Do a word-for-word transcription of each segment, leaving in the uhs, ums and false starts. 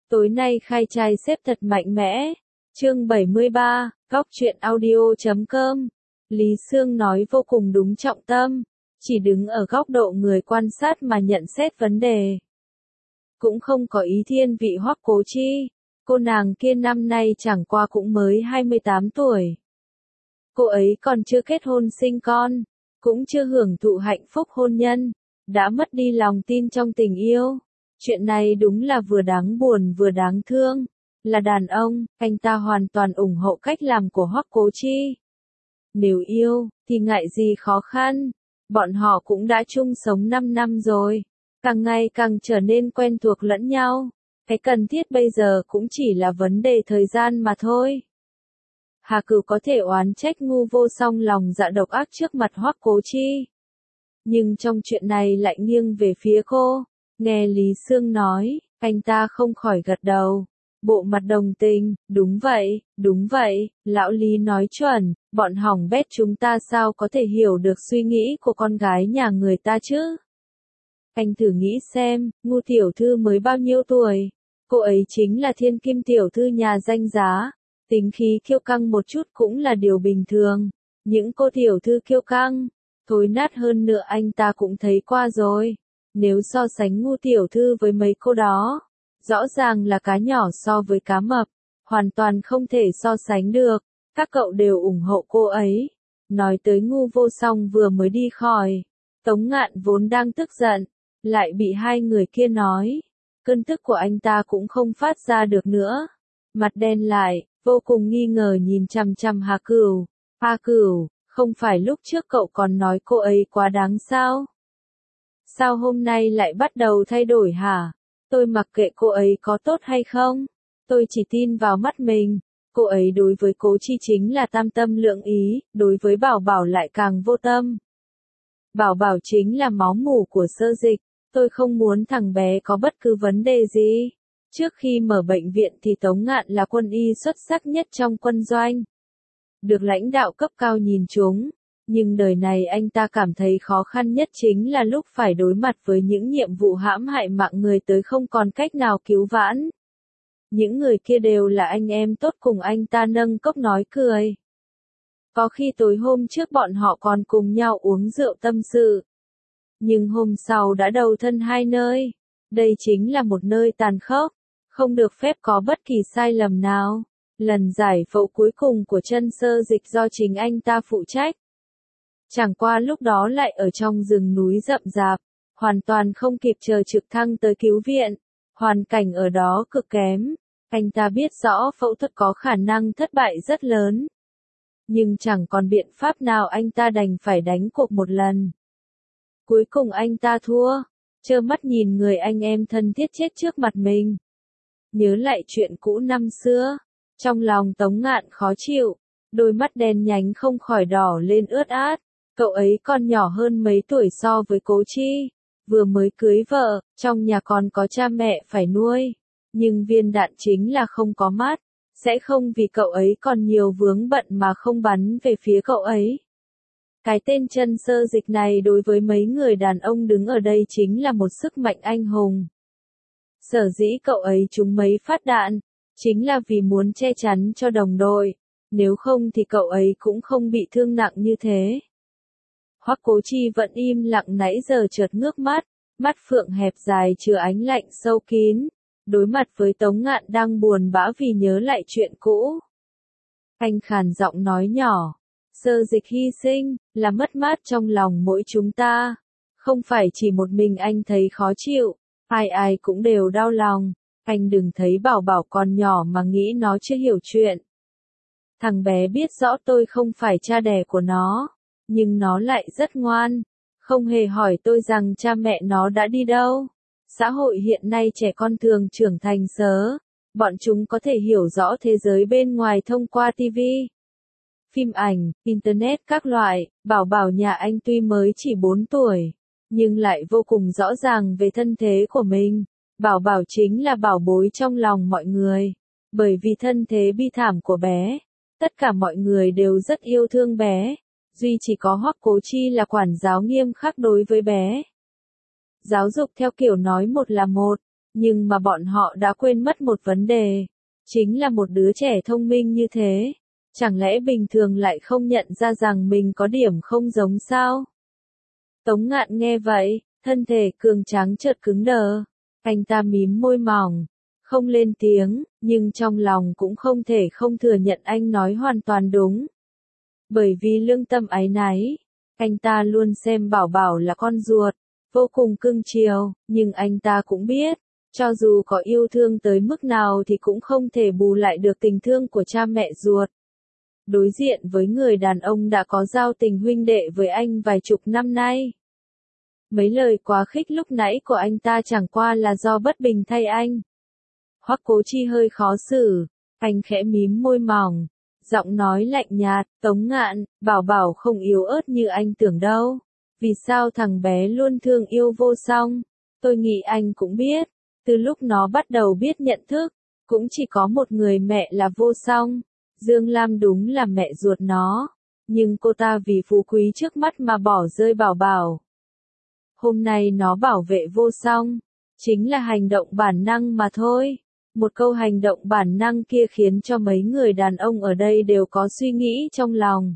Tối nay khai trai xếp thật mạnh mẽ. Chương bảy mươi ba, góc truyện audio chấm com. Lý Sương nói vô cùng đúng trọng tâm, chỉ đứng ở góc độ người quan sát mà nhận xét vấn đề. Cũng không có ý thiên vị Hoắc Cố Chi, cô nàng kia năm nay chẳng qua cũng mới hai mươi tám tuổi. Cô ấy còn chưa kết hôn sinh con, cũng chưa hưởng thụ hạnh phúc hôn nhân, đã mất đi lòng tin trong tình yêu. Chuyện này đúng là vừa đáng buồn vừa đáng thương. Là đàn ông, anh ta hoàn toàn ủng hộ cách làm của Hoắc Cố Chi. Nếu yêu, thì ngại gì khó khăn. Bọn họ cũng đã chung sống năm năm rồi, càng ngày càng trở nên quen thuộc lẫn nhau. Cái cần thiết bây giờ cũng chỉ là vấn đề thời gian mà thôi. Hà Cửu có thể oán trách ngu vô song lòng dạ độc ác trước mặt Hoắc Cố Chi, nhưng trong chuyện này lại nghiêng về phía cô. Nghe Lý Sương nói, anh ta không khỏi gật đầu, bộ mặt đồng tình. Đúng vậy, đúng vậy, lão Lý nói chuẩn, bọn hỏng bét chúng ta sao có thể hiểu được suy nghĩ của con gái nhà người ta chứ. Anh thử nghĩ xem, ngu tiểu thư mới bao nhiêu tuổi, cô ấy chính là thiên kim tiểu thư nhà danh giá, tính khí kiêu căng một chút cũng là điều bình thường. Những cô tiểu thư kiêu căng, thối nát hơn nữa anh ta cũng thấy qua rồi. Nếu so sánh ngu tiểu thư với mấy cô đó, rõ ràng là cá nhỏ so với cá mập, hoàn toàn không thể so sánh được. Các cậu đều ủng hộ cô ấy. Nói tới ngu vô song vừa mới đi khỏi, Tống Ngạn vốn đang tức giận, lại bị hai người kia nói. Cơn tức của anh ta cũng không phát ra được nữa. Mặt đen lại, vô cùng nghi ngờ nhìn chằm chằm Hà Cửu. Hà Cửu, không phải lúc trước cậu còn nói cô ấy quá đáng sao? Sao hôm nay lại bắt đầu thay đổi hả? Tôi mặc kệ cô ấy có tốt hay không, tôi chỉ tin vào mắt mình. Cô ấy đối với Cố Chi chính là tam tâm lượng ý, đối với Bảo Bảo lại càng vô tâm. Bảo Bảo chính là máu mủ của Sơ Dịch, tôi không muốn thằng bé có bất cứ vấn đề gì. Trước khi mở bệnh viện thì Tống Ngạn là quân y xuất sắc nhất trong quân doanh, được lãnh đạo cấp cao nhìn trúng. Nhưng đời này anh ta cảm thấy khó khăn nhất chính là lúc phải đối mặt với những nhiệm vụ hãm hại mạng người tới không còn cách nào cứu vãn. Những người kia đều là anh em tốt cùng anh ta nâng cốc nói cười. Có khi tối hôm trước bọn họ còn cùng nhau uống rượu tâm sự. Nhưng hôm sau đã đầu thân hai nơi. Đây chính là một nơi tàn khốc, không được phép có bất kỳ sai lầm nào. Lần giải phẫu cuối cùng của chân Sơ Dịch do chính anh ta phụ trách. Chẳng qua lúc đó lại ở trong rừng núi rậm rạp, hoàn toàn không kịp chờ trực thăng tới cứu viện. Hoàn cảnh ở đó cực kém, anh ta biết rõ phẫu thuật có khả năng thất bại rất lớn. Nhưng chẳng còn biện pháp nào, anh ta đành phải đánh cuộc một lần. Cuối cùng anh ta thua, trơ mắt nhìn người anh em thân thiết chết trước mặt mình. Nhớ lại chuyện cũ năm xưa, trong lòng Tống Ngạn khó chịu, đôi mắt đen nhánh không khỏi đỏ lên ướt át. Cậu ấy còn nhỏ hơn mấy tuổi so với Cố Chi, vừa mới cưới vợ, trong nhà còn có cha mẹ phải nuôi. Nhưng viên đạn chính là không có mắt, sẽ không vì cậu ấy còn nhiều vướng bận mà không bắn về phía cậu ấy. Cái tên chân Sơ Dịch này đối với mấy người đàn ông đứng ở đây chính là một sức mạnh anh hùng. Sở dĩ cậu ấy trúng mấy phát đạn, chính là vì muốn che chắn cho đồng đội, nếu không thì cậu ấy cũng không bị thương nặng như thế. Hoắc Cố Chi vẫn im lặng nãy giờ chợt ngước mắt, mắt phượng hẹp dài chứa ánh lạnh sâu kín, đối mặt với Tống Ngạn đang buồn bã vì nhớ lại chuyện cũ. Anh khàn giọng nói nhỏ, Sơ Dịch hy sinh, là mất mát trong lòng mỗi chúng ta. Không phải chỉ một mình anh thấy khó chịu, ai ai cũng đều đau lòng. Anh đừng thấy Bảo Bảo còn nhỏ mà nghĩ nó chưa hiểu chuyện. Thằng bé biết rõ tôi không phải cha đẻ của nó, nhưng nó lại rất ngoan, không hề hỏi tôi rằng cha mẹ nó đã đi đâu. Xã hội hiện nay trẻ con thường trưởng thành sớm, bọn chúng có thể hiểu rõ thế giới bên ngoài thông qua ti vi, phim ảnh, internet các loại. Bảo Bảo nhà anh tuy mới chỉ bốn tuổi, nhưng lại vô cùng rõ ràng về thân thế của mình. Bảo Bảo chính là bảo bối trong lòng mọi người, bởi vì thân thế bi thảm của bé, tất cả mọi người đều rất yêu thương bé. Duy chỉ có Hoắc Cố Chi là quản giáo nghiêm khắc đối với bé. Giáo dục theo kiểu nói một là một, Nhưng mà bọn họ đã quên mất một vấn đề. Chính là một đứa trẻ thông minh như thế. Chẳng lẽ bình thường lại không nhận ra rằng mình có điểm không giống sao? Tống Ngạn nghe vậy, thân thể cường tráng chợt cứng đờ. Anh ta mím môi mỏng, không lên tiếng, nhưng trong lòng cũng không thể không thừa nhận anh nói hoàn toàn đúng. Bởi vì lương tâm áy náy, anh ta luôn xem Bảo Bảo là con ruột, vô cùng cưng chiều, nhưng anh ta cũng biết, cho dù có yêu thương tới mức nào thì cũng không thể bù lại được tình thương của cha mẹ ruột. Đối diện với người đàn ông đã có giao tình huynh đệ với anh vài chục năm nay. Mấy lời quá khích lúc nãy của anh ta chẳng qua là do bất bình thay anh. Hoắc Cố Chi hơi khó xử, anh khẽ mím môi mỏng, giọng nói lạnh nhạt, Tống Ngạn, Bảo Bảo không yếu ớt như anh tưởng đâu. Vì sao thằng bé luôn thương yêu Vô Song? Tôi nghĩ anh cũng biết, từ lúc nó bắt đầu biết nhận thức, cũng chỉ có một người mẹ là Vô Song. Dương Lam đúng là mẹ ruột nó, nhưng cô ta vì phú quý trước mắt mà bỏ rơi Bảo Bảo. Hôm nay nó bảo vệ Vô Song, chính là hành động bản năng mà thôi. Một câu hành động bản năng kia khiến cho mấy người đàn ông ở đây đều có suy nghĩ trong lòng.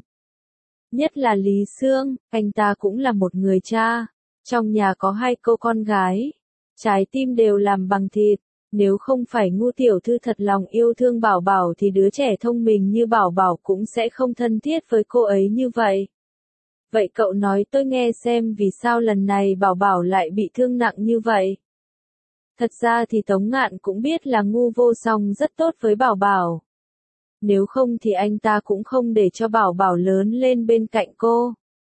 Nhất là Lý Sương, anh ta cũng là một người cha. Trong nhà có hai cô con gái. Trái tim đều làm bằng thịt. Nếu không phải ngu tiểu thư thật lòng yêu thương Bảo Bảo thì đứa trẻ thông minh như Bảo Bảo cũng sẽ không thân thiết với cô ấy như vậy. Vậy cậu nói tôi nghe xem vì sao lần này Bảo Bảo lại bị thương nặng như vậy. Thật ra thì Tống Ngạn cũng biết là ngu Vô Song rất tốt với Bảo Bảo. Nếu không thì anh ta cũng không để cho Bảo Bảo lớn lên bên cạnh cô.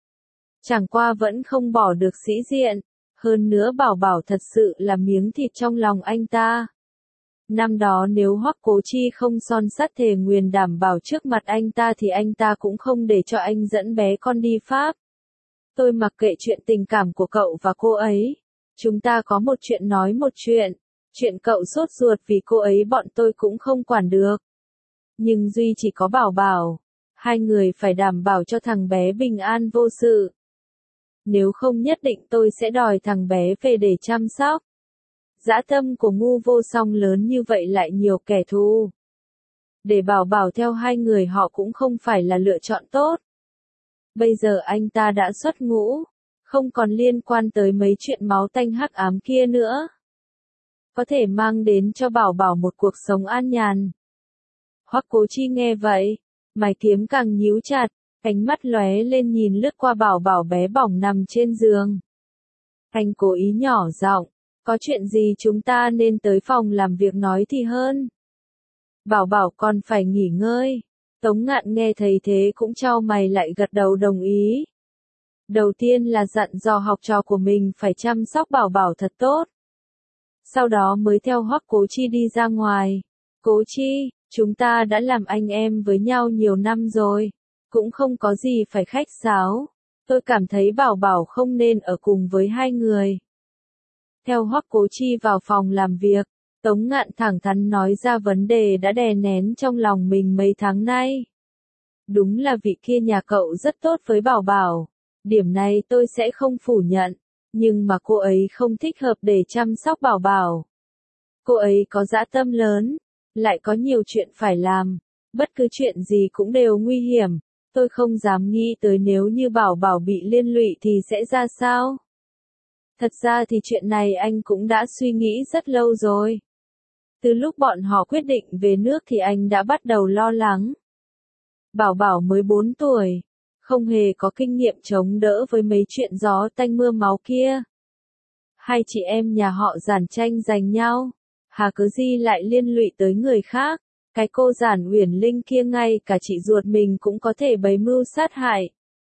Chẳng qua vẫn không bỏ được sĩ diện. Hơn nữa Bảo Bảo thật sự là miếng thịt trong lòng anh ta. Năm đó nếu Hoắc Cố Chi không son sắt thề nguyền đảm bảo trước mặt anh ta thì anh ta cũng không để cho anh dẫn bé con đi Pháp. Tôi mặc kệ chuyện tình cảm của cậu và cô ấy. Chúng ta có một chuyện nói một chuyện. Chuyện cậu sốt ruột vì cô ấy bọn tôi cũng không quản được. Nhưng duy chỉ có Bảo Bảo. Hai người phải đảm bảo cho thằng bé bình an vô sự. Nếu không nhất định tôi sẽ đòi thằng bé về để chăm sóc. Dã tâm của ngu Vô Song lớn như vậy lại nhiều kẻ thù. Để Bảo Bảo theo hai người họ cũng không phải là lựa chọn tốt. Bây giờ anh ta đã xuất ngũ, không còn liên quan tới mấy chuyện máu tanh hắc ám kia nữa. Có thể mang đến cho Bảo Bảo một cuộc sống an nhàn. Hoắc Cố Chi nghe vậy, mày kiếm càng nhíu chặt, ánh mắt lóe lên nhìn lướt qua Bảo Bảo bé bỏng nằm trên giường. Anh cố ý nhỏ giọng, có chuyện gì chúng ta nên tới phòng làm việc nói thì hơn. Bảo Bảo còn phải nghỉ ngơi. Tống Ngạn nghe thấy thế cũng chau mày lại gật đầu đồng ý. Đầu tiên là dặn dò học trò của mình phải chăm sóc Bảo Bảo thật tốt. Sau đó mới theo Hoắc Cố Chi đi ra ngoài. Cố Chi, chúng ta đã làm anh em với nhau nhiều năm rồi. Cũng không có gì phải khách sáo. Tôi cảm thấy Bảo Bảo không nên ở cùng với hai người. Theo Hoắc Cố Chi vào phòng làm việc, Tống Ngạn thẳng thắn nói ra vấn đề đã đè nén trong lòng mình mấy tháng nay. Đúng là vị kia nhà cậu rất tốt với Bảo Bảo. Điểm này tôi sẽ không phủ nhận. Nhưng mà cô ấy không thích hợp để chăm sóc Bảo Bảo. Cô ấy có dã tâm lớn, lại có nhiều chuyện phải làm. Bất cứ chuyện gì cũng đều nguy hiểm. Tôi không dám nghĩ tới nếu như Bảo Bảo bị liên lụy thì sẽ ra sao. Thật ra thì chuyện này anh cũng đã suy nghĩ rất lâu rồi. Từ lúc bọn họ quyết định về nước thì anh đã bắt đầu lo lắng. Bảo Bảo mới bốn tuổi, không hề có kinh nghiệm chống đỡ với mấy chuyện gió tanh mưa máu kia. Hai chị em nhà họ Giản tranh giành nhau, hà cớ gì lại liên lụy tới người khác. Cái cô Giản Uyển Linh kia ngay cả chị ruột mình cũng có thể bày mưu sát hại.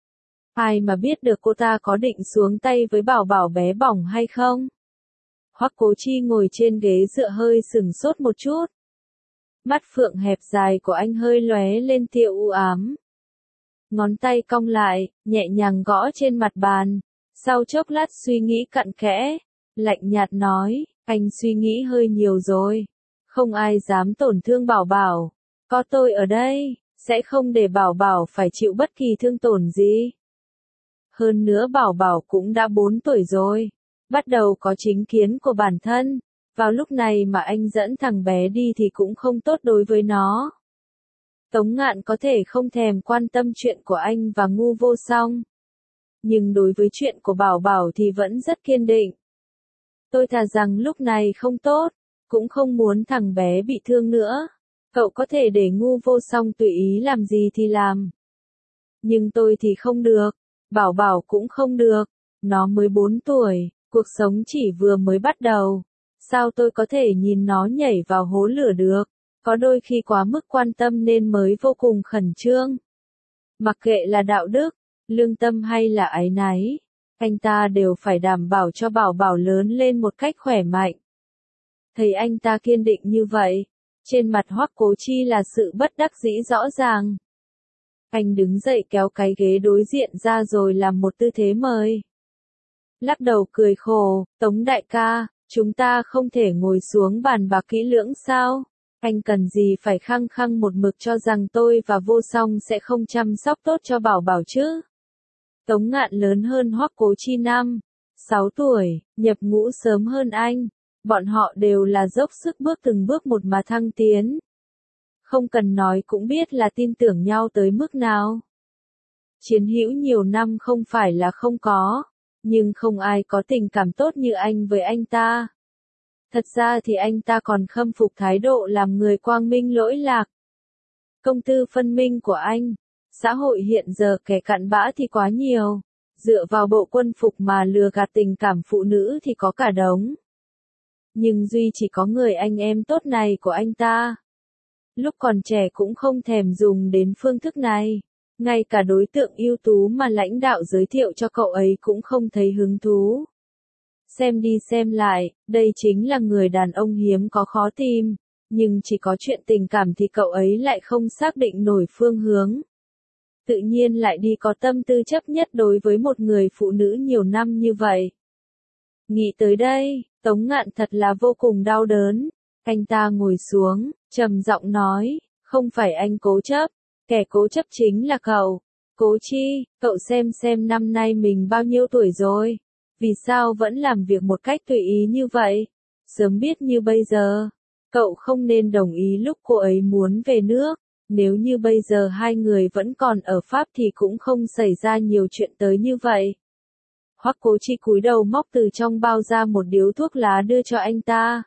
Ai mà biết được cô ta có định xuống tay với Bảo Bảo bé bỏng hay không? Hoắc Cố Chi ngồi trên ghế dựa hơi sừng sốt một chút. Mắt phượng hẹp dài của anh hơi lóe lên tia u ám. Ngón tay cong lại, nhẹ nhàng gõ trên mặt bàn. Sau chốc lát suy nghĩ cặn kẽ, lạnh nhạt nói, anh suy nghĩ hơi nhiều rồi. Không ai dám tổn thương Bảo Bảo. Có tôi ở đây, sẽ không để Bảo Bảo phải chịu bất kỳ thương tổn gì. Hơn nữa Bảo Bảo cũng đã bốn tuổi rồi. Bắt đầu có chính kiến của bản thân. Vào lúc này mà anh dẫn thằng bé đi thì cũng không tốt đối với nó. Tống Ngạn có thể không thèm quan tâm chuyện của anh và Ngu Vô Song. Nhưng đối với chuyện của Bảo Bảo thì vẫn rất kiên định. Tôi thà rằng lúc này không tốt, cũng không muốn thằng bé bị thương nữa. Cậu có thể để Ngu Vô Song tùy ý làm gì thì làm. Nhưng tôi thì không được, Bảo Bảo cũng không được, nó mới bốn tuổi, cuộc sống chỉ vừa mới bắt đầu. Sao tôi có thể nhìn nó nhảy vào hố lửa được, có đôi khi quá mức quan tâm nên mới vô cùng khẩn trương. Mặc kệ là đạo đức, lương tâm hay là áy náy, anh ta đều phải đảm bảo cho Bảo Bảo lớn lên một cách khỏe mạnh. Thấy anh ta kiên định như vậy, trên mặt Hoắc Cố Chi là sự bất đắc dĩ rõ ràng. Anh đứng dậy kéo cái ghế đối diện ra rồi làm một tư thế mời. Lắc đầu cười khổ, Tống đại ca, chúng ta không thể ngồi xuống bàn bạc kỹ lưỡng sao? Anh cần gì phải khăng khăng một mực cho rằng tôi và Vô Song sẽ không chăm sóc tốt cho Bảo Bảo chứ? Tống Ngạn lớn hơn Hoắc Cố Chi năm, sáu tuổi, nhập ngũ sớm hơn anh. Bọn họ đều là dốc sức bước từng bước một mà thăng tiến. Không cần nói cũng biết là tin tưởng nhau tới mức nào. Chiến hữu nhiều năm không phải là không có, nhưng không ai có tình cảm tốt như anh với anh ta. Thật ra thì anh ta còn khâm phục thái độ làm người quang minh lỗi lạc. Công tư phân minh của anh, xã hội hiện giờ kẻ cặn bã thì quá nhiều, dựa vào bộ quân phục mà lừa gạt tình cảm phụ nữ thì có cả đống. Nhưng duy chỉ có người anh em tốt này của anh ta. Lúc còn trẻ cũng không thèm dùng đến phương thức này. Ngay cả đối tượng ưu tú mà lãnh đạo giới thiệu cho cậu ấy cũng không thấy hứng thú. Xem đi xem lại, đây chính là người đàn ông hiếm có khó tìm. Nhưng chỉ có chuyện tình cảm thì cậu ấy lại không xác định nổi phương hướng. Tự nhiên lại đi có tâm tư chấp nhất đối với một người phụ nữ nhiều năm như vậy. Nghĩ tới đây, Tống Ngạn thật là vô cùng đau đớn. Anh ta ngồi xuống, trầm giọng nói, không phải anh cố chấp, kẻ cố chấp chính là cậu. Cố Chi, cậu xem xem năm nay mình bao nhiêu tuổi rồi, vì sao vẫn làm việc một cách tùy ý như vậy? Sớm biết như bây giờ, cậu không nên đồng ý lúc cô ấy muốn về nước. Nếu như bây giờ hai người vẫn còn ở Pháp thì cũng không xảy ra nhiều chuyện tới như vậy. Hoắc Cố Chi cúi đầu móc từ trong bao ra một điếu thuốc lá đưa cho anh ta.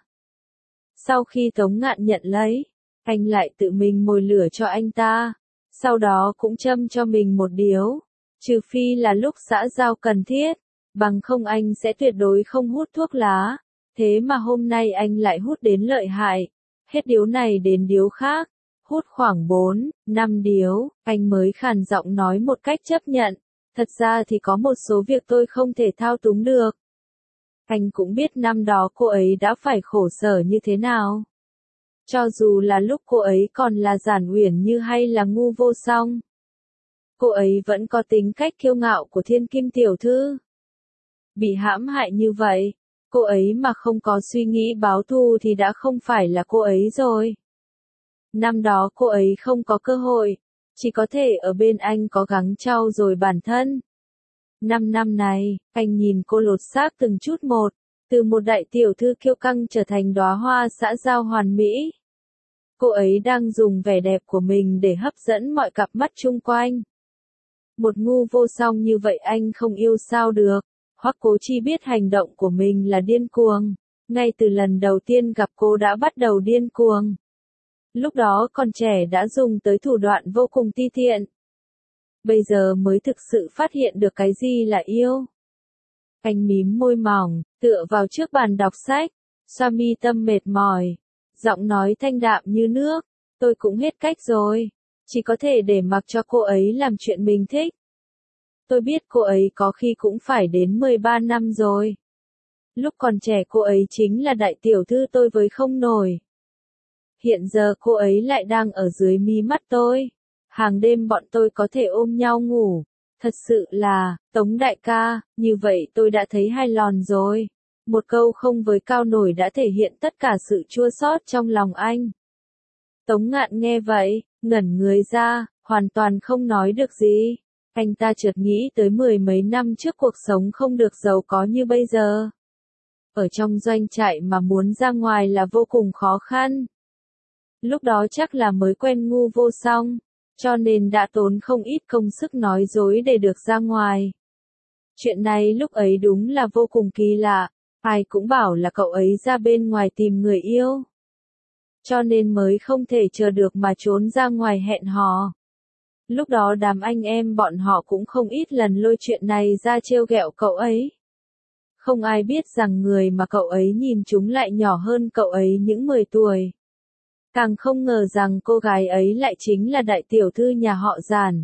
Sau khi Tống Ngạn nhận lấy, anh lại tự mình mồi lửa cho anh ta, sau đó cũng châm cho mình một điếu, trừ phi là lúc xã giao cần thiết, bằng không anh sẽ tuyệt đối không hút thuốc lá, thế mà hôm nay anh lại hút đến lợi hại, hết điếu này đến điếu khác, hút khoảng bốn, năm điếu, anh mới khàn giọng nói một cách chấp nhận, thật ra thì có một số việc tôi không thể thao túng được. Anh cũng biết năm đó cô ấy đã phải khổ sở như thế nào. Cho dù là lúc cô ấy còn là Giản Uyển Như hay là Ngu Vô Song, cô ấy vẫn có tính cách kiêu ngạo của thiên kim tiểu thư. Bị hãm hại như vậy, cô ấy mà không có suy nghĩ báo thù thì đã không phải là cô ấy rồi. Năm đó cô ấy không có cơ hội, chỉ có thể ở bên anh cố gắng trau dồi bản thân. Năm năm này, anh nhìn cô lột xác từng chút một, từ một đại tiểu thư kiêu căng trở thành đóa hoa xã giao hoàn mỹ. Cô ấy đang dùng vẻ đẹp của mình để hấp dẫn mọi cặp mắt chung quanh. Một Ngu Vô Song như vậy anh không yêu sao được. Hoắc Cố Chi biết hành động của mình là điên cuồng. Ngay từ lần đầu tiên gặp cô đã bắt đầu điên cuồng. Lúc đó còn trẻ đã dùng tới thủ đoạn vô cùng ti tiện. Bây giờ mới thực sự phát hiện được cái gì là yêu. Anh mím môi mỏng, tựa vào trước bàn đọc sách, xoa mi tâm mệt mỏi, giọng nói thanh đạm như nước, tôi cũng hết cách rồi, chỉ có thể để mặc cho cô ấy làm chuyện mình thích. Tôi biết cô ấy có khi cũng phải đến mười ba năm rồi. Lúc còn trẻ cô ấy chính là đại tiểu thư tôi với không nổi. Hiện giờ cô ấy lại đang ở dưới mí mắt tôi. Hàng đêm bọn tôi có thể ôm nhau ngủ. Thật sự là, Tống đại ca, như vậy tôi đã thấy hài lòng rồi. Một câu không với cao nổi đã thể hiện tất cả sự chua xót trong lòng anh. Tống Ngạn nghe vậy, ngẩn người ra, hoàn toàn không nói được gì. Anh ta chợt nghĩ tới mười mấy năm trước cuộc sống không được giàu có như bây giờ. ở trong doanh trại mà muốn ra ngoài là vô cùng khó khăn. Lúc đó chắc là mới quen ngu vô song, cho nên đã tốn không ít công sức nói dối để được ra ngoài. Chuyện này lúc ấy đúng là vô cùng kỳ lạ, ai cũng bảo là cậu ấy ra bên ngoài tìm người yêu. Cho nên mới không thể chờ được mà trốn ra ngoài hẹn hò. Lúc đó đám anh em bọn họ cũng không ít lần lôi chuyện này ra trêu ghẹo cậu ấy. Không ai biết rằng người mà cậu ấy nhìn chúng lại nhỏ hơn cậu ấy những mười tuổi. Càng không ngờ rằng cô gái ấy lại chính là đại tiểu thư nhà họ Giản.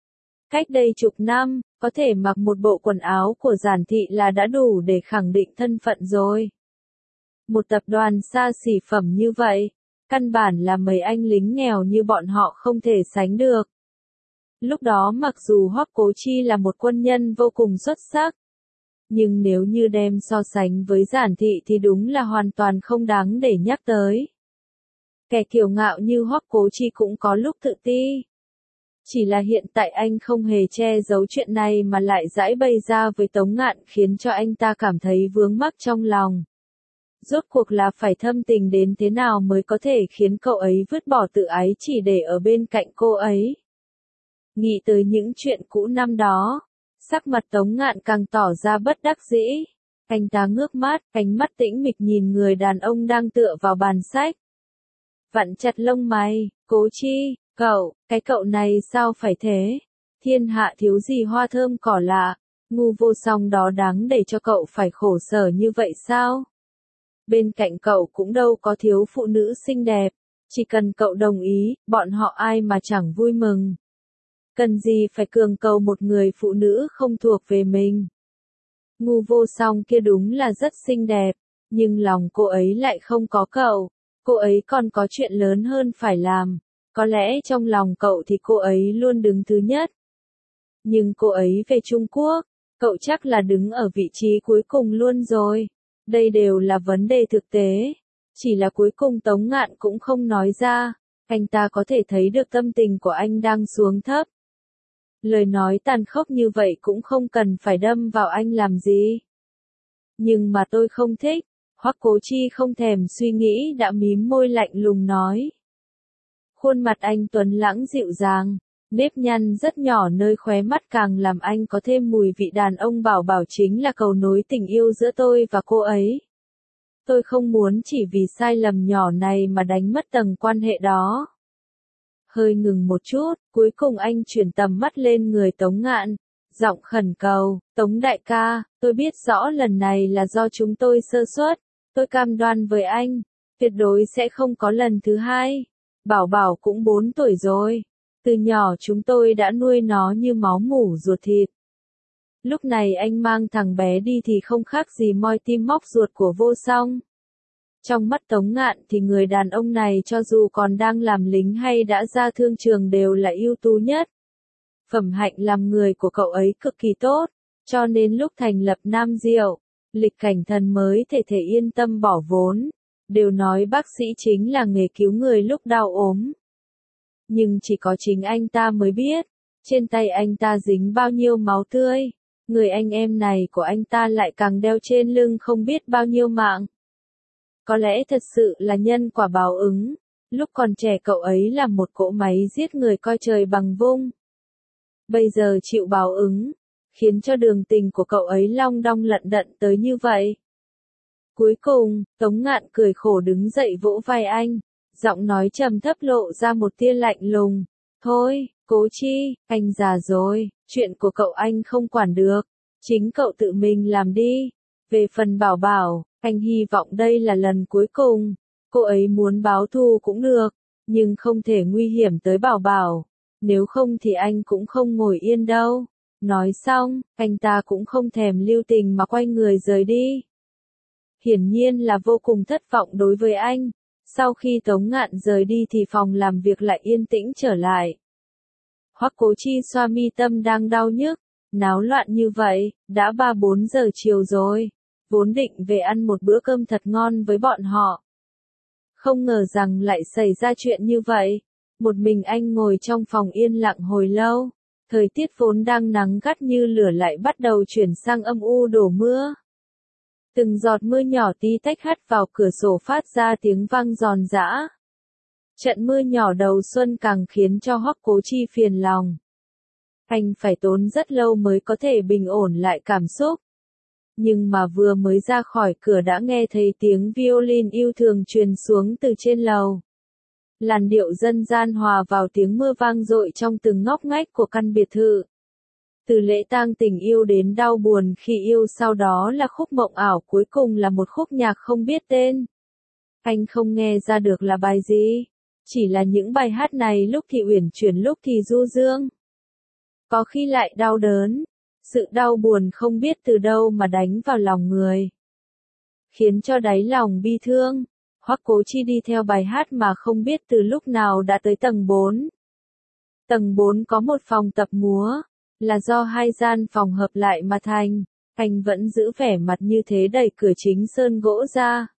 Cách đây chục năm, có thể mặc một bộ quần áo của Giản thị là đã đủ để khẳng định thân phận rồi. Một tập đoàn xa xỉ phẩm như vậy, căn bản là mấy anh lính nghèo như bọn họ không thể sánh được. Lúc đó mặc dù Hoắc Cố Chi là một quân nhân vô cùng xuất sắc, nhưng nếu như đem so sánh với Giản thị thì đúng là hoàn toàn không đáng để nhắc tới. Kẻ kiêu ngạo như Hoắc Cố Chi cũng có lúc tự ti. Chỉ là hiện tại anh không hề che giấu chuyện này mà lại giãi bày ra với Tống Ngạn khiến cho anh ta cảm thấy vướng mắc trong lòng. Rốt cuộc là phải thâm tình đến thế nào mới có thể khiến cậu ấy vứt bỏ tự ái chỉ để ở bên cạnh cô ấy. Nghĩ tới những chuyện cũ năm đó, sắc mặt Tống Ngạn càng tỏ ra bất đắc dĩ. Anh ta ngước mắt, ánh mắt tĩnh mịch nhìn người đàn ông đang tựa vào bàn sách. Vặn chặt lông mày, Cố Chi, cậu, cái cậu này sao phải thế? Thiên hạ thiếu gì hoa thơm cỏ lạ, ngu vô song đó đáng để cho cậu phải khổ sở như vậy sao? Bên cạnh cậu cũng đâu có thiếu phụ nữ xinh đẹp, chỉ cần cậu đồng ý, bọn họ ai mà chẳng vui mừng. Cần gì phải cường cầu một người phụ nữ không thuộc về mình. Ngu vô song kia đúng là rất xinh đẹp, nhưng lòng cô ấy lại không có cậu, cô ấy còn có chuyện lớn hơn phải làm, có lẽ trong lòng cậu thì cô ấy luôn đứng thứ nhất. Nhưng cô ấy về Trung Quốc, cậu chắc là đứng ở vị trí cuối cùng luôn rồi. Đây đều là vấn đề thực tế, chỉ là cuối cùng Tống Ngạn cũng không nói ra, anh ta có thể thấy được tâm tình của anh đang xuống thấp. Lời nói tàn khốc như vậy cũng không cần phải đâm vào anh làm gì. Nhưng mà tôi không thích, Hoắc Cố Chi không thèm suy nghĩ đã mím môi lạnh lùng nói. Khuôn mặt anh tuấn lãng dịu dàng, nếp nhăn rất nhỏ nơi khóe mắt càng làm anh có thêm mùi vị đàn ông bảo bảo chính là cầu nối tình yêu giữa tôi và cô ấy. Tôi không muốn chỉ vì sai lầm nhỏ này mà đánh mất tầng quan hệ đó. Hơi ngừng một chút, cuối cùng anh chuyển tầm mắt lên người Tống Ngạn, giọng khẩn cầu, Tống đại ca, tôi biết rõ lần này là do chúng tôi sơ suất, tôi cam đoan với anh, tuyệt đối sẽ không có lần thứ hai. Bảo Bảo cũng bốn tuổi rồi, từ nhỏ chúng tôi đã nuôi nó như máu mủ ruột thịt. Lúc này anh mang thằng bé đi thì không khác gì moi tim móc ruột của vô song. Trong mắt Tống Ngạn thì người đàn ông này cho dù còn đang làm lính hay đã ra thương trường đều là ưu tú nhất. Phẩm hạnh làm người của cậu ấy cực kỳ tốt, cho nên lúc thành lập Nam Diệu, Lịch Cảnh Thần mới thể thể yên tâm bỏ vốn. Đều nói bác sĩ chính là nghề cứu người lúc đau ốm. Nhưng chỉ có chính anh ta mới biết, trên tay anh ta dính bao nhiêu máu tươi, người anh em này của anh ta lại càng đeo trên lưng không biết bao nhiêu mạng. Có lẽ thật sự là nhân quả báo ứng, lúc còn trẻ cậu ấy là một cỗ máy giết người coi trời bằng vung. Bây giờ chịu báo ứng, khiến cho đường tình của cậu ấy long đong lận đận tới như vậy. Cuối cùng, Tống Ngạn cười khổ đứng dậy vỗ vai anh, giọng nói trầm thấp lộ ra một tia lạnh lùng. Thôi, Cố Chi, anh già rồi, chuyện của cậu anh không quản được, chính cậu tự mình làm đi. Về phần Bảo Bảo, anh hy vọng đây là lần cuối cùng, cô ấy muốn báo thù cũng được, nhưng không thể nguy hiểm tới Bảo Bảo, nếu không thì anh cũng không ngồi yên đâu. Nói xong, anh ta cũng không thèm lưu tình mà quay người rời đi. Hiển nhiên là vô cùng thất vọng đối với anh. Sau khi Tống Ngạn rời đi thì phòng làm việc lại yên tĩnh trở lại. Hoắc Cố Chi xoa mi tâm đang đau nhức, náo loạn như vậy, đã ba bốn giờ chiều rồi, vốn định về ăn một bữa cơm thật ngon với bọn họ. Không ngờ rằng lại xảy ra chuyện như vậy, một mình anh ngồi trong phòng yên lặng hồi lâu, thời tiết vốn đang nắng gắt như lửa lại bắt đầu chuyển sang âm u đổ mưa. Từng giọt mưa nhỏ tí tách hắt vào cửa sổ phát ra tiếng vang giòn giã. Trận mưa nhỏ đầu xuân càng khiến cho Hoắc Cố Chi phiền lòng. Anh phải tốn rất lâu mới có thể bình ổn lại cảm xúc. Nhưng mà vừa mới ra khỏi cửa đã nghe thấy tiếng violin yêu thương truyền xuống từ trên lầu. Làn điệu dân gian hòa vào tiếng mưa vang dội trong từng ngóc ngách của căn biệt thự. Từ lễ tang tình yêu đến đau buồn khi yêu, sau đó là khúc mộng ảo, cuối cùng là một khúc nhạc không biết tên. Anh không nghe ra được là bài gì. Chỉ là những bài hát này lúc thì uyển chuyển lúc thì du dương. Có khi lại đau đớn. Sự đau buồn không biết từ đâu mà đánh vào lòng người. Khiến cho đáy lòng bi thương. Hoắc Cố Chi đi theo bài hát mà không biết từ lúc nào đã tới tầng bốn. Tầng bốn có một phòng tập múa. Là do hai gian phòng hợp lại mà thành. Anh vẫn giữ vẻ mặt như thế, đẩy cửa chính sơn gỗ ra.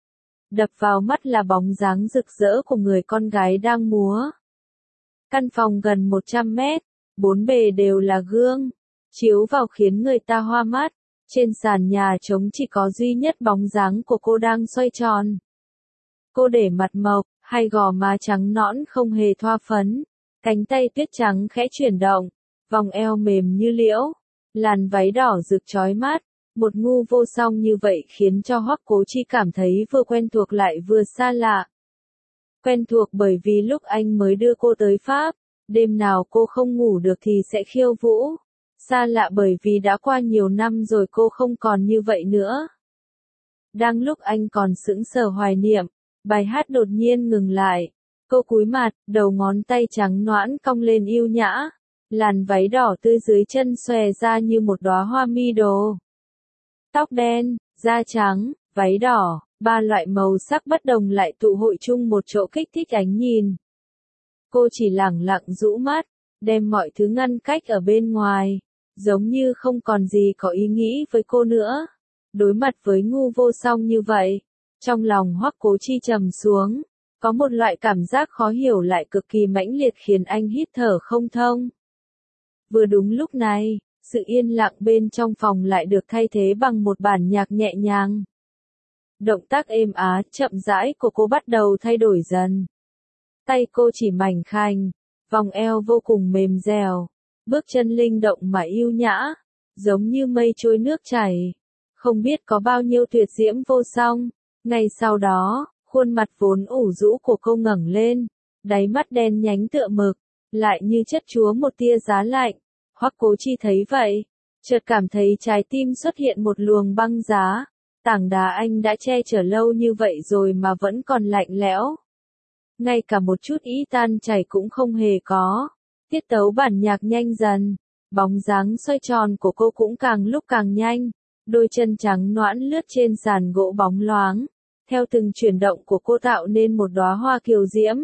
Đập vào mắt là bóng dáng rực rỡ của người con gái đang múa. Căn phòng gần một trăm mét, bốn bề đều là gương, chiếu vào khiến người ta hoa mắt. Trên sàn nhà trống chỉ có duy nhất bóng dáng của cô đang xoay tròn. Cô để mặt mộc, hai gò má trắng nõn không hề thoa phấn, cánh tay tuyết trắng khẽ chuyển động, vòng eo mềm như liễu, làn váy đỏ rực chói mắt. Một ngu vô song như vậy khiến cho Hoắc Cố Chi cảm thấy vừa quen thuộc lại vừa xa lạ. Quen thuộc bởi vì lúc anh mới đưa cô tới Pháp, đêm nào cô không ngủ được thì sẽ khiêu vũ. Xa lạ bởi vì đã qua nhiều năm rồi cô không còn như vậy nữa. Đang lúc anh còn sững sờ hoài niệm, bài hát đột nhiên ngừng lại. Cô cúi mặt, đầu ngón tay trắng nõn cong lên yêu nhã. Làn váy đỏ tươi dưới chân xòe ra như một đóa hoa mi đồ. Tóc đen, da trắng, váy đỏ, ba loại màu sắc bất đồng lại tụ hội chung một chỗ kích thích ánh nhìn. Cô chỉ lẳng lặng rũ mắt, đem mọi thứ ngăn cách ở bên ngoài, giống như không còn gì có ý nghĩ với cô nữa. Đối mặt với ngu vô song như vậy, trong lòng Hoắc Cố Chi trầm xuống, có một loại cảm giác khó hiểu lại cực kỳ mãnh liệt khiến anh hít thở không thông. Vừa đúng lúc này, sự yên lặng bên trong phòng lại được thay thế bằng một bản nhạc nhẹ nhàng. Động tác êm á, chậm rãi của cô bắt đầu thay đổi dần. Tay cô chỉ mảnh khảnh, vòng eo vô cùng mềm dẻo, bước chân linh động mà yêu nhã, giống như mây trôi nước chảy. Không biết có bao nhiêu tuyệt diễm vô song. Ngay sau đó, khuôn mặt vốn ủ rũ của cô ngẩng lên, đáy mắt đen nhánh tựa mực, lại như chất chứa một tia giá lạnh. Hoắc Cố Chi thấy vậy, chợt cảm thấy trái tim xuất hiện một luồng băng giá. Tảng đá anh đã che chở lâu như vậy rồi mà vẫn còn lạnh lẽo. Ngay cả một chút ý tan chảy cũng không hề có. Tiết tấu bản nhạc nhanh dần, bóng dáng xoay tròn của cô cũng càng lúc càng nhanh. Đôi chân trắng nõn lướt trên sàn gỗ bóng loáng, theo từng chuyển động của cô tạo nên một đóa hoa kiều diễm.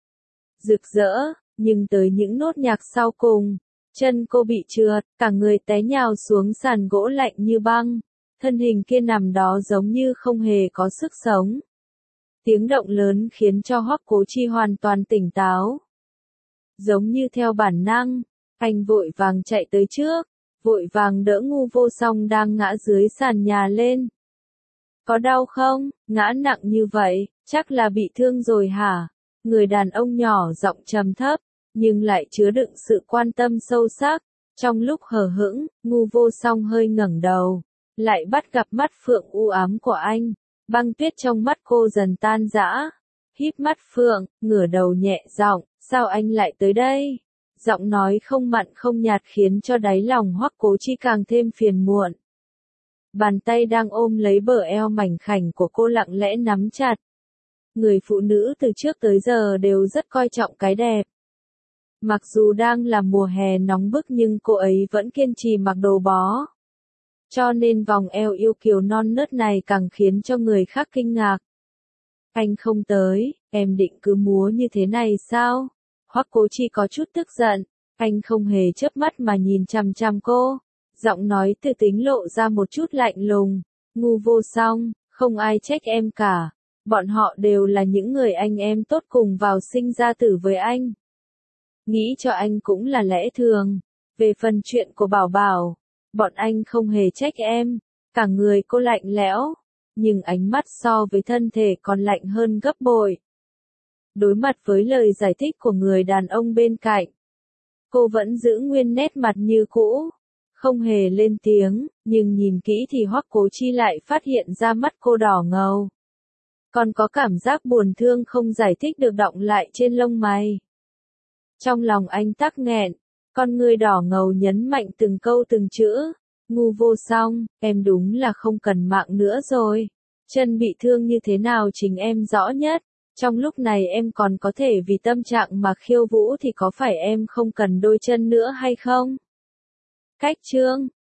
Rực rỡ, nhưng tới những nốt nhạc sau cùng, chân cô bị trượt, cả người té nhào xuống sàn gỗ lạnh như băng, thân hình kia nằm đó giống như không hề có sức sống. Tiếng động lớn khiến cho Hoắc Cố Chi hoàn toàn tỉnh táo. Giống như theo bản năng, anh vội vàng chạy tới trước, vội vàng đỡ ngu vô song đang ngã dưới sàn nhà lên. Có đau không? Ngã nặng như vậy, chắc là bị thương rồi hả? Người đàn ông nhỏ giọng trầm thấp, nhưng lại chứa đựng sự quan tâm sâu sắc. Trong lúc hờ hững, ngu vô song hơi ngẩng đầu, lại bắt gặp mắt phượng u ám của anh. Băng tuyết trong mắt cô dần tan rã. Híp mắt Phượng, ngửa đầu nhẹ giọng, sao anh lại tới đây? Giọng nói không mặn không nhạt khiến cho đáy lòng Hoắc Cố Chi càng thêm phiền muộn. Bàn tay đang ôm lấy bờ eo mảnh khảnh của cô lặng lẽ nắm chặt. Người phụ nữ từ trước tới giờ đều rất coi trọng cái đẹp. Mặc dù đang là mùa hè nóng bức nhưng cô ấy vẫn kiên trì mặc đồ bó. Cho nên vòng eo yêu kiều non nớt này càng khiến cho người khác kinh ngạc. Anh không tới, em định cứ múa như thế này sao? Hoắc Cố Chi có chút tức giận, anh không hề chớp mắt mà nhìn chằm chằm cô. Giọng nói từ tính lộ ra một chút lạnh lùng, ngu vô song, không ai trách em cả. Bọn họ đều là những người anh em tốt cùng vào sinh ra tử với anh. Nghĩ cho anh cũng là lẽ thường. Về phần chuyện của Bảo Bảo, bọn anh không hề trách em. Cả người cô lạnh lẽo, nhưng ánh mắt so với thân thể còn lạnh hơn gấp bội. Đối mặt với lời giải thích của người đàn ông bên cạnh, cô vẫn giữ nguyên nét mặt như cũ, không hề lên tiếng, nhưng nhìn kỹ thì Hoắc Cố Chi lại phát hiện ra mắt cô đỏ ngầu. Còn có cảm giác buồn thương không giải thích được đọng lại trên lông mày. Trong lòng anh tắc nghẹn, con người đỏ ngầu nhấn mạnh từng câu từng chữ, ngu vô song, em đúng là không cần mạng nữa rồi. Chân bị thương như thế nào chính em rõ nhất, trong lúc này em còn có thể vì tâm trạng mà khiêu vũ thì có phải em không cần đôi chân nữa hay không? Cách chương